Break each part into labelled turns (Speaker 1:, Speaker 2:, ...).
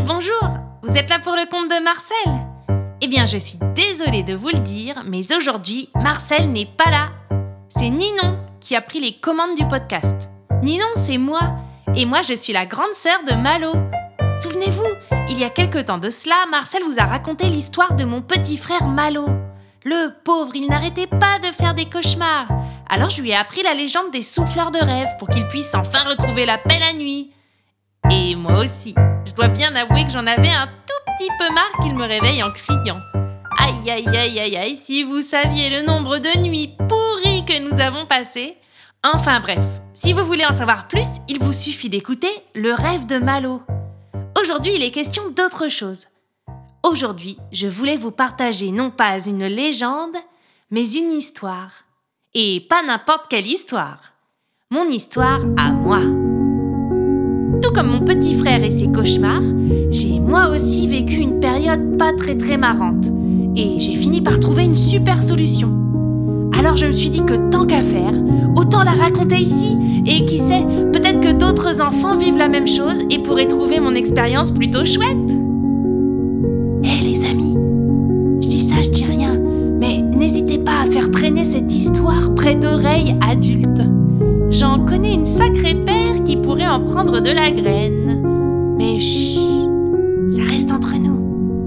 Speaker 1: bonjour! Vous êtes là pour le compte de Marcel? Eh bien, je suis désolée de vous le dire, mais aujourd'hui, Marcel n'est pas là. C'est Ninon qui a pris les commandes du podcast. Ninon, c'est moi. Et moi, je suis la grande sœur de Malo. Souvenez-vous, il y a quelque temps de cela, Marcel vous a raconté l'histoire de mon petit frère Malo. Le pauvre, il n'arrêtait pas de faire des cauchemars. Alors je lui ai appris la légende des souffleurs de rêve pour qu'il puisse enfin retrouver la paix la nuit. Et moi aussi, je dois bien avouer que j'en avais un tout petit peu marre qu'il me réveille en criant. Aïe aïe aïe aïe aïe, si vous saviez le nombre de nuits pourries que nous avons passées. Enfin bref, si vous voulez en savoir plus, il vous suffit d'écouter Le rêve de Malo. Aujourd'hui, il est question d'autre chose. Aujourd'hui, je voulais vous partager non pas une légende, mais une histoire. Et pas n'importe quelle histoire. Mon histoire à moi. Tout comme mon petit frère et ses cauchemars, j'ai moi aussi vécu une période pas très marrante. Et j'ai fini par trouver une super solution. Alors je me suis dit que tant qu'à faire, autant la raconter ici. Et qui sait, peut-être que d'autres enfants vivent la même chose et pourraient trouver mon expérience plutôt chouette. Les amis, je dis ça, je dis rien, mais n'hésitez pas à faire traîner cette histoire près d'oreilles adultes. J'en connais une sacrée paire qui pourrait en prendre de la graine. Mais chut, ça reste entre nous.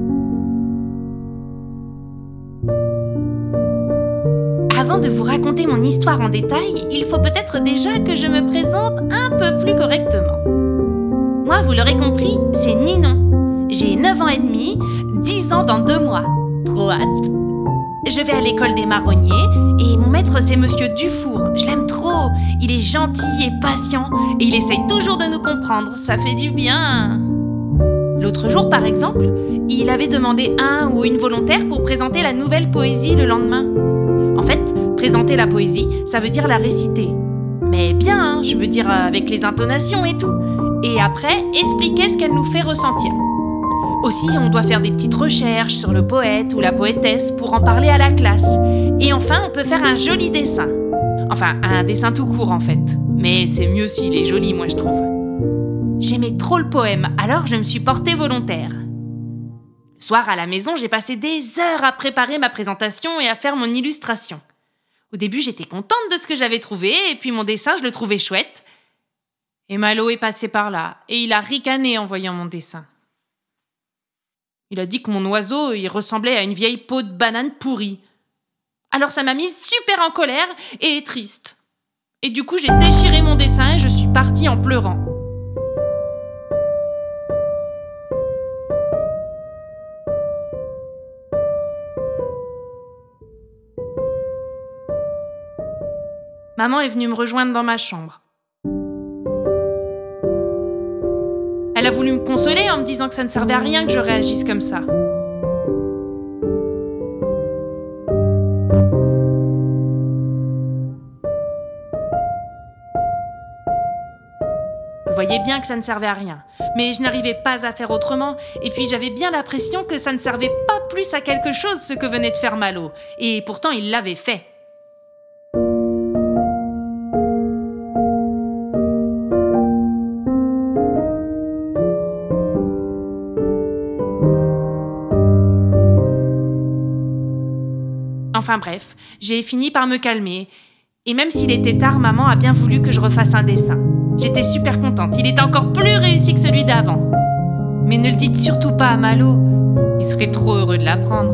Speaker 1: Avant de vous raconter mon histoire en détail, il faut peut-être déjà que je me présente un peu plus correctement. Moi, vous l'aurez compris, c'est Ninon. J'ai 9 ans et demi, 10 ans dans 2 mois. Trop hâte. Je vais à l'école des marronniers et mon maître c'est Monsieur Dufour. Je l'aime trop. Il est gentil et patient et il essaye toujours de nous comprendre. Ça fait du bien. L'autre jour par exemple, il avait demandé un ou une volontaire pour présenter la nouvelle poésie le lendemain. En fait, présenter la poésie, ça veut dire la réciter. Mais bien, hein, je veux dire avec les intonations et tout. Et après, expliquer ce qu'elle nous fait ressentir. Aussi, on doit faire des petites recherches sur le poète ou la poétesse pour en parler à la classe. Et enfin, on peut faire un joli dessin. Enfin, un dessin tout court en fait. Mais c'est mieux s'il est joli, moi je trouve. J'aimais trop le poème, alors je me suis portée volontaire. Le soir à la maison, j'ai passé des heures à préparer ma présentation et à faire mon illustration. Au début, j'étais contente de ce que j'avais trouvé, et puis mon dessin, je le trouvais chouette. Et Malo est passé par là, et il a ricané en voyant mon dessin. Il a dit que mon oiseau, il ressemblait à une vieille peau de banane pourrie. Alors ça m'a mise super en colère et triste. Et du coup, j'ai déchiré mon dessin et je suis partie en pleurant. Maman est venue me rejoindre dans ma chambre. Elle a voulu me consoler en me disant que ça ne servait à rien que je réagisse comme ça. Je voyais bien que ça ne servait à rien, mais je n'arrivais pas à faire autrement, et puis j'avais bien l'impression que ça ne servait pas plus à quelque chose ce que venait de faire Malo, et pourtant il l'avait fait. Enfin bref, j'ai fini par me calmer. Et même s'il était tard, maman a bien voulu que je refasse un dessin. J'étais super contente, il était encore plus réussi que celui d'avant. Mais ne le dites surtout pas à Malo, il serait trop heureux de l'apprendre.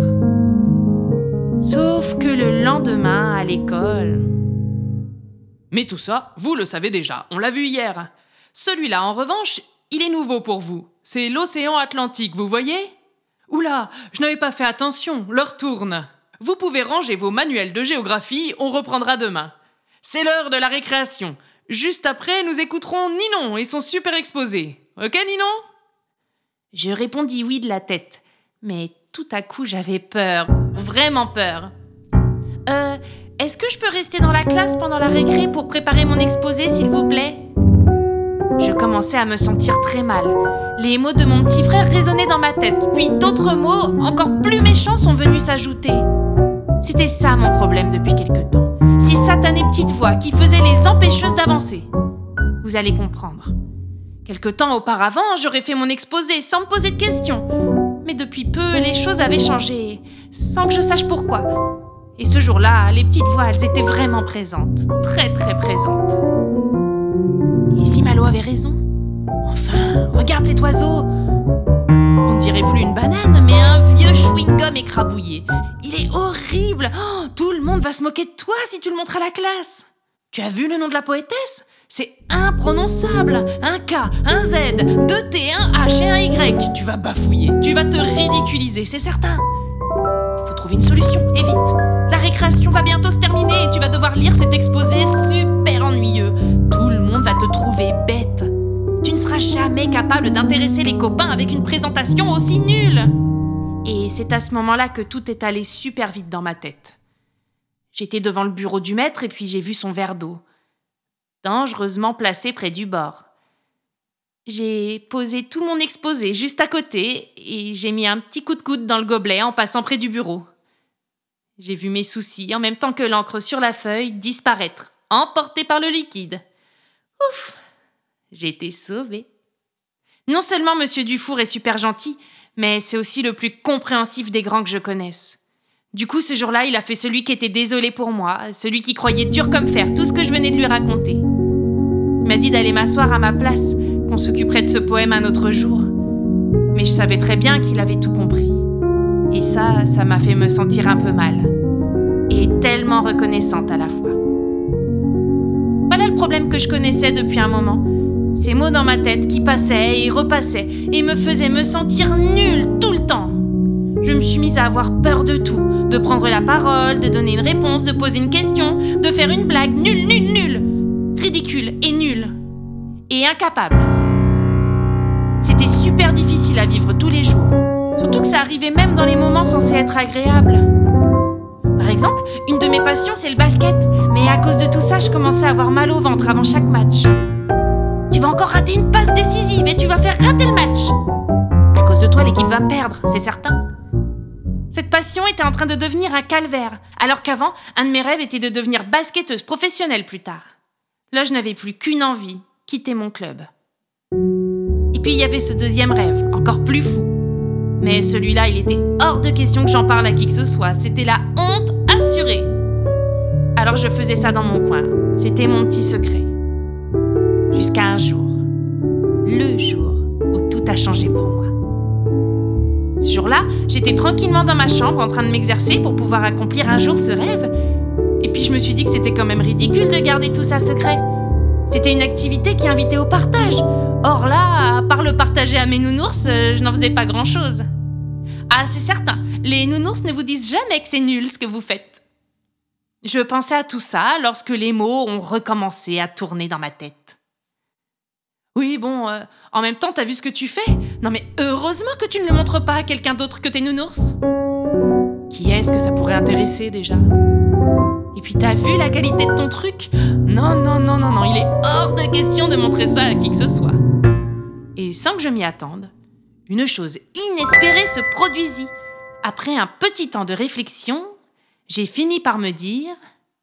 Speaker 1: Sauf que le lendemain, à l'école...
Speaker 2: Mais tout ça, vous le savez déjà, on l'a vu hier. Celui-là, en revanche, il est nouveau pour vous. C'est l'océan Atlantique, vous voyez ? Oula, je n'avais pas fait attention, l'heure tourne. Vous pouvez ranger vos manuels de géographie, on reprendra demain. C'est l'heure de la récréation. Juste après, nous écouterons Ninon et son super exposé. Ok, Ninon ?
Speaker 1: Je répondis oui de la tête. Mais tout à coup, j'avais peur. Vraiment peur. Est-ce que je peux rester dans la classe pendant la récré pour préparer mon exposé, s'il vous plaît ? Je commençais à me sentir très mal. Les mots de mon petit frère résonnaient dans ma tête. Puis d'autres mots, encore plus méchants, sont venus s'ajouter. C'était ça mon problème depuis quelque temps. Ces satanées petites voix qui faisaient les empêcheuses d'avancer. Vous allez comprendre. Quelque temps auparavant, j'aurais fait mon exposé sans me poser de questions. Mais depuis peu, les choses avaient changé, sans que je sache pourquoi. Et ce jour-là, les petites voix, elles étaient vraiment présentes, très très présentes. Et si Malo avait raison? Enfin, regarde cet oiseau! On dirait plus une banane, mais un vieux chewing-gum écrabouillé. Il est horrible! Oh, tout le monde va se moquer de toi si tu le montres à la classe! Tu as vu le nom de la poétesse? C'est imprononçable! Un K, un Z, deux T, un H et un Y. Tu vas bafouiller, tu vas te ridiculiser, c'est certain! Il faut trouver une solution, et vite! La récréation va bientôt se terminer et tu vas devoir lire cet exposé super ennuyeux. Tout le monde va te trouver bête. Tu ne seras jamais capable d'intéresser les copains avec une présentation aussi nulle. Et c'est à ce moment-là que tout est allé super vite dans ma tête. J'étais devant le bureau du maître et puis j'ai vu son verre d'eau, dangereusement placé près du bord. J'ai posé tout mon exposé juste à côté et j'ai mis un petit coup de coude dans le gobelet en passant près du bureau. J'ai vu mes soucis en même temps que l'encre sur la feuille disparaître, emportée par le liquide. Ouf! J'ai été sauvée. Non seulement Monsieur Dufour est super gentil, mais c'est aussi le plus compréhensif des grands que je connaisse. Du coup, ce jour-là, il a fait celui qui était désolé pour moi, celui qui croyait dur comme fer tout ce que je venais de lui raconter. Il m'a dit d'aller m'asseoir à ma place, qu'on s'occuperait de ce poème un autre jour. Mais je savais très bien qu'il avait tout compris. Et ça m'a fait me sentir un peu mal. Et tellement reconnaissante à la fois. Voilà le problème que je connaissais depuis un moment. Ces mots dans ma tête qui passaient et repassaient et me faisaient me sentir nulle tout le temps. Je me suis mise à avoir peur de tout, de prendre la parole, de donner une réponse, de poser une question, de faire une blague nulle, ridicule et nulle, et incapable. C'était super difficile à vivre tous les jours, surtout que ça arrivait même dans les moments censés être agréables. Par exemple, une de mes passions c'est le basket, mais à cause de tout ça, je commençais à avoir mal au ventre avant chaque match. Tu vas encore rater une passe décisive et tu vas faire rater le match. À cause de toi, l'équipe va perdre, c'est certain. Cette passion était en train de devenir un calvaire, alors qu'avant, un de mes rêves était de devenir basketteuse professionnelle plus tard. Là, je n'avais plus qu'une envie, quitter mon club. Et puis, il y avait ce deuxième rêve, encore plus fou. Mais celui-là, il était hors de question que j'en parle à qui que ce soit. C'était la honte assurée. Alors, je faisais ça dans mon coin. C'était mon petit secret. Jusqu'à un jour, le jour où tout a changé pour moi. Ce jour-là, j'étais tranquillement dans ma chambre en train de m'exercer pour pouvoir accomplir un jour ce rêve. Et puis je me suis dit que c'était quand même ridicule de garder tout ça secret. C'était une activité qui invitait au partage. Or là, à part le partager à mes nounours, je n'en faisais pas grand-chose. Ah, c'est certain, les nounours ne vous disent jamais que c'est nul ce que vous faites. Je pensais à tout ça lorsque les mots ont recommencé à tourner dans ma tête. Oui, bon, en même temps, t'as vu ce que tu fais? Non mais heureusement que tu ne le montres pas à quelqu'un d'autre que tes nounours. Qui est-ce que ça pourrait intéresser déjà? Et puis t'as vu la qualité de ton truc? Non, il est hors de question de montrer ça à qui que ce soit. Et sans que je m'y attende, une chose inespérée se produisit. Après un petit temps de réflexion, j'ai fini par me dire...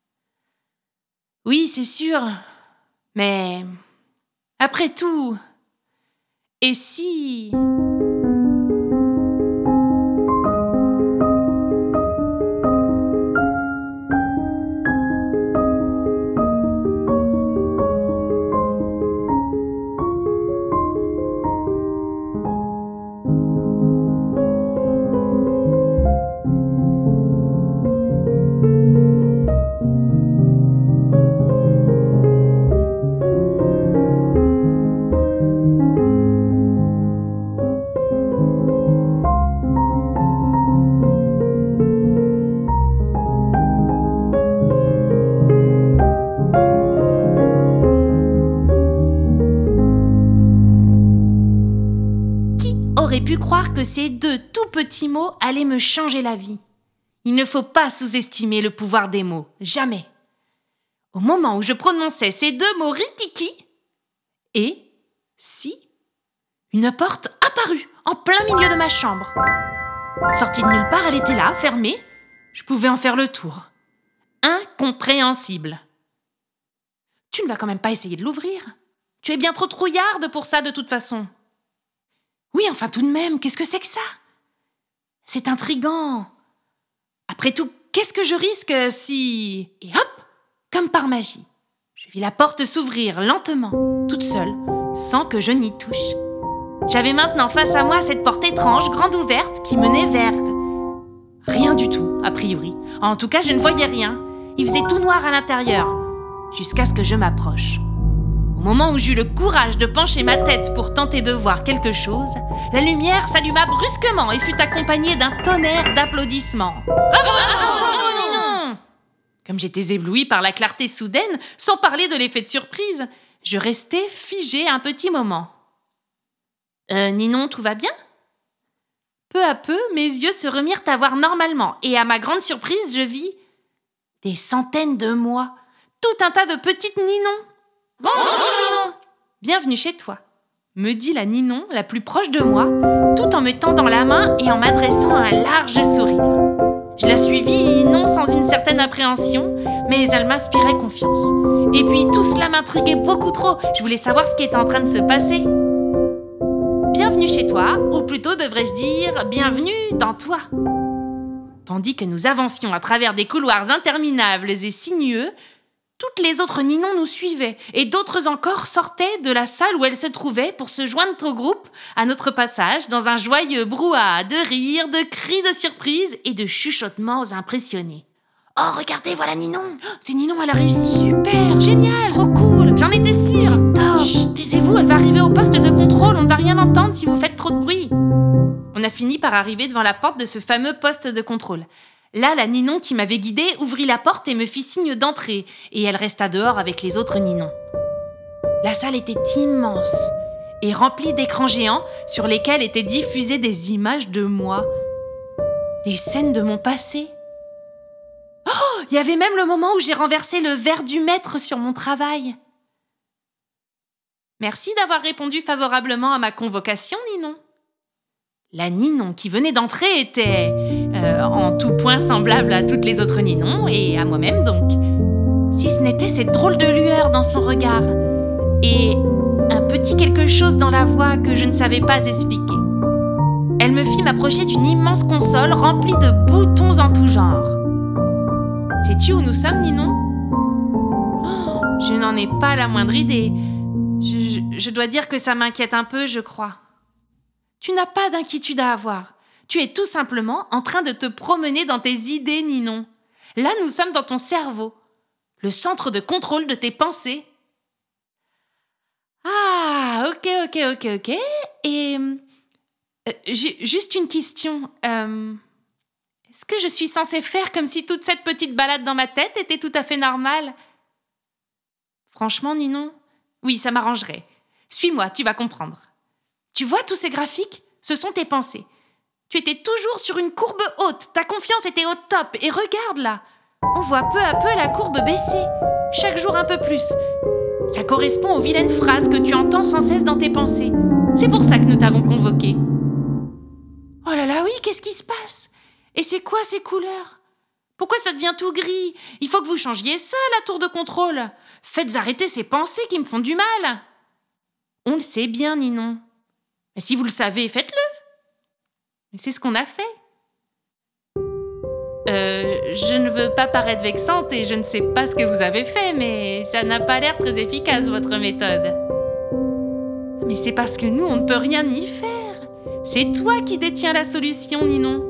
Speaker 1: Oui, c'est sûr, mais... Après tout, et si... Aurait pu croire que ces deux tout petits mots allaient me changer la vie. Il ne faut pas sous-estimer le pouvoir des mots, jamais. Au moment où je prononçais ces deux mots rikiki, et si, une porte apparut en plein milieu de ma chambre. Sortie de nulle part, elle était là, fermée. Je pouvais en faire le tour. Incompréhensible. Tu ne vas quand même pas essayer de l'ouvrir? Tu es bien trop trouillarde pour ça de toute façon. Oui, enfin tout de même, qu'est-ce que c'est que ça? C'est intriguant. Après tout, qu'est-ce que je risque si... Et hop, comme par magie, je vis la porte s'ouvrir lentement, toute seule, sans que je n'y touche. J'avais maintenant face à moi cette porte étrange, grande ouverte, qui menait vers... rien du tout, a priori. En tout cas, je ne voyais rien. Il faisait tout noir à l'intérieur, jusqu'à ce que je m'approche. Au moment où j'eus le courage de pencher ma tête pour tenter de voir quelque chose, la lumière s'alluma brusquement et fut accompagnée d'un tonnerre d'applaudissements. Bravo, Ninon! Comme j'étais éblouie par la clarté soudaine, sans parler de l'effet de surprise, je restai figée un petit moment. Ninon, tout va bien? Peu à peu, mes yeux se remirent à voir normalement et à ma grande surprise, je vis des centaines de moi, tout un tas de petites Ninons. Bonjour! Bienvenue chez toi, me dit la Ninon la plus proche de moi, tout en me tendant la main et en m'adressant un large sourire. Je la suivis, non sans une certaine appréhension, mais elle m'inspirait confiance. Et puis tout cela m'intriguait beaucoup trop, je voulais savoir ce qui était en train de se passer. Bienvenue chez toi, ou plutôt devrais-je dire bienvenue dans toi. Tandis que nous avancions à travers des couloirs interminables et sinueux, toutes les autres Ninons nous suivaient et d'autres encore sortaient de la salle où elles se trouvaient pour se joindre au groupe à notre passage dans un joyeux brouhaha de rires, de cris de surprise et de chuchotements impressionnés. « Oh, regardez, voilà Ninon! C'est Ninon, elle a réussi! Super! Génial! Trop cool! J'en étais sûre! Top! Chut, taisez-vous, elle va arriver au poste de contrôle, on ne va rien entendre si vous faites trop de bruit! » On a fini par arriver devant la porte de ce fameux poste de contrôle. Là, la Ninon qui m'avait guidée ouvrit la porte et me fit signe d'entrer, et elle resta dehors avec les autres Ninons. La salle était immense et remplie d'écrans géants sur lesquels étaient diffusées des images de moi, des scènes de mon passé. Oh, il y avait même le moment où j'ai renversé le verre du maître sur mon travail. Merci d'avoir répondu favorablement à ma convocation, Ninon. La Ninon qui venait d'entrer était en tout point semblable à toutes les autres Ninons et à moi-même donc. Si ce n'était cette drôle de lueur dans son regard et un petit quelque chose dans la voix que je ne savais pas expliquer. Elle me fit m'approcher d'une immense console remplie de boutons en tout genre. Sais-tu où nous sommes, Ninon? Oh, je n'en ai pas la moindre idée. Je dois dire que ça m'inquiète un peu, je crois. Tu n'as pas d'inquiétude à avoir. Tu es tout simplement en train de te promener dans tes idées, Ninon. Là, nous sommes dans ton cerveau, le centre de contrôle de tes pensées. Ah, ok. Et j'ai juste une question. Est-ce que je suis censée faire comme si toute cette petite balade dans ma tête était tout à fait normale? Franchement, Ninon, oui, ça m'arrangerait. Suis-moi, tu vas comprendre. Tu vois tous ces graphiques? Ce sont tes pensées. Tu étais toujours sur une courbe haute, ta confiance était au top, et regarde là, on voit peu à peu la courbe baisser, chaque jour un peu plus. Ça correspond aux vilaines phrases que tu entends sans cesse dans tes pensées. C'est pour ça que nous t'avons convoqué. Oh là là, oui, qu'est-ce qui se passe? Et c'est quoi ces couleurs? Pourquoi ça devient tout gris? Il faut que vous changiez ça, la tour de contrôle. Faites arrêter ces pensées qui me font du mal. On le sait bien, Ninon. Mais si vous le savez, faites-le. Mais c'est ce qu'on a fait. Je ne veux pas paraître vexante et je ne sais pas ce que vous avez fait, mais ça n'a pas l'air très efficace, votre méthode. Mais c'est parce que nous, on ne peut rien y faire. C'est toi qui détiens la solution, Ninon.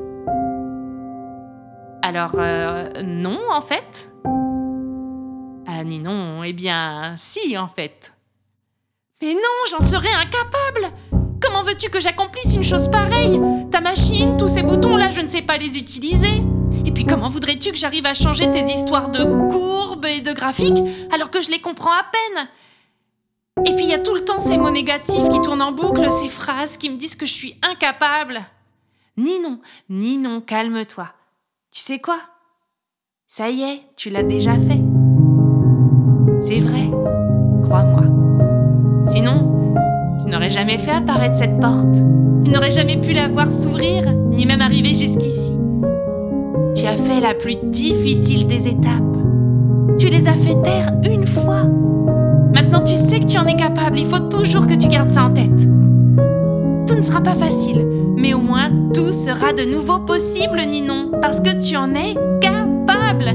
Speaker 1: Alors, non, en fait. Ah, Ninon, eh bien, si, en fait. Mais non, j'en serais incapable. Comment veux-tu que j'accomplisse une chose pareille? Ta machine, tous ces boutons-là, je ne sais pas les utiliser. Et puis comment voudrais-tu que j'arrive à changer tes histoires de courbes et de graphiques alors que je les comprends à peine? Et puis il y a tout le temps ces mots négatifs qui tournent en boucle, ces phrases qui me disent que je suis incapable. Ninon, calme-toi. Tu sais quoi? Ça y est, tu l'as déjà fait. C'est vrai, crois-moi. Sinon, tu n'aurais jamais fait apparaître cette porte. Tu n'aurais jamais pu la voir s'ouvrir, ni même arriver jusqu'ici. Tu as fait la plus difficile des étapes. Tu les as fait taire une fois. Maintenant, tu sais que tu en es capable. Il faut toujours que tu gardes ça en tête. Tout ne sera pas facile, mais au moins tout sera de nouveau possible, Ninon, parce que tu en es capable.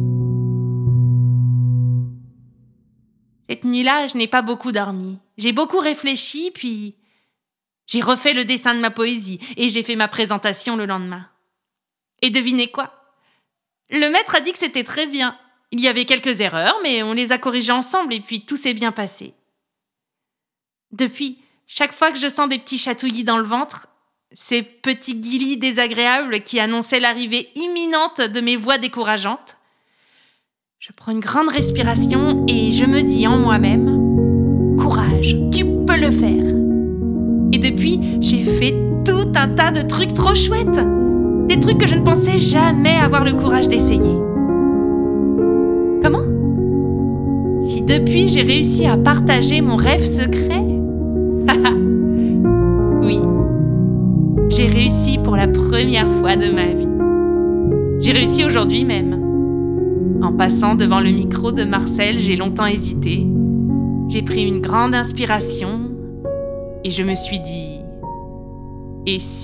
Speaker 1: Cette nuit-là, je n'ai pas beaucoup dormi. J'ai beaucoup réfléchi, puis j'ai refait le dessin de ma poésie et j'ai fait ma présentation le lendemain. Et devinez quoi? Le maître a dit que c'était très bien. Il y avait quelques erreurs, mais on les a corrigées ensemble et puis tout s'est bien passé. Depuis, chaque fois que je sens des petits chatouillis dans le ventre, ces petits guilis désagréables qui annonçaient l'arrivée imminente de mes voix décourageantes, je prends une grande respiration et je me dis en moi-même « Courage, tu peux le faire !» Et depuis, j'ai fait tout un tas de trucs trop chouettes. Des trucs que je ne pensais jamais avoir le courage d'essayer. Comment? Si depuis j'ai réussi à partager mon rêve secret? Oui, j'ai réussi pour la première fois de ma vie. J'ai réussi aujourd'hui même. En passant devant le micro de Marcel, j'ai longtemps hésité. J'ai pris une grande inspiration et je me suis dit « Et si ?»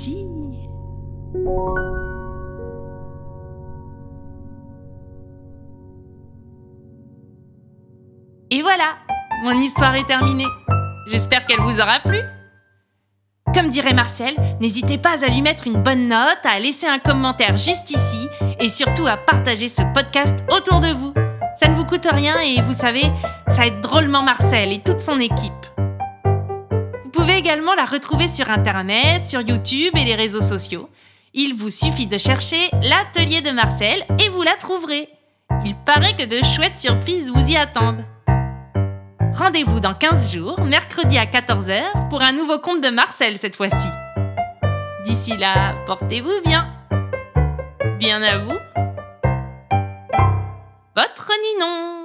Speaker 1: Et voilà, mon histoire est terminée. J'espère qu'elle vous aura plu. Comme dirait Marcel, n'hésitez pas à lui mettre une bonne note, à laisser un commentaire juste ici et surtout à partager ce podcast autour de vous. Ça ne vous coûte rien et vous savez, ça aide drôlement Marcel et toute son équipe. Vous pouvez également la retrouver sur Internet, sur YouTube et les réseaux sociaux. Il vous suffit de chercher l'atelier de Marcel et vous la trouverez. Il paraît que de chouettes surprises vous y attendent. Rendez-vous dans 15 jours, mercredi à 14h, pour un nouveau conte de Marcel cette fois-ci. D'ici là, portez-vous bien. Bien à vous. Votre Ninon.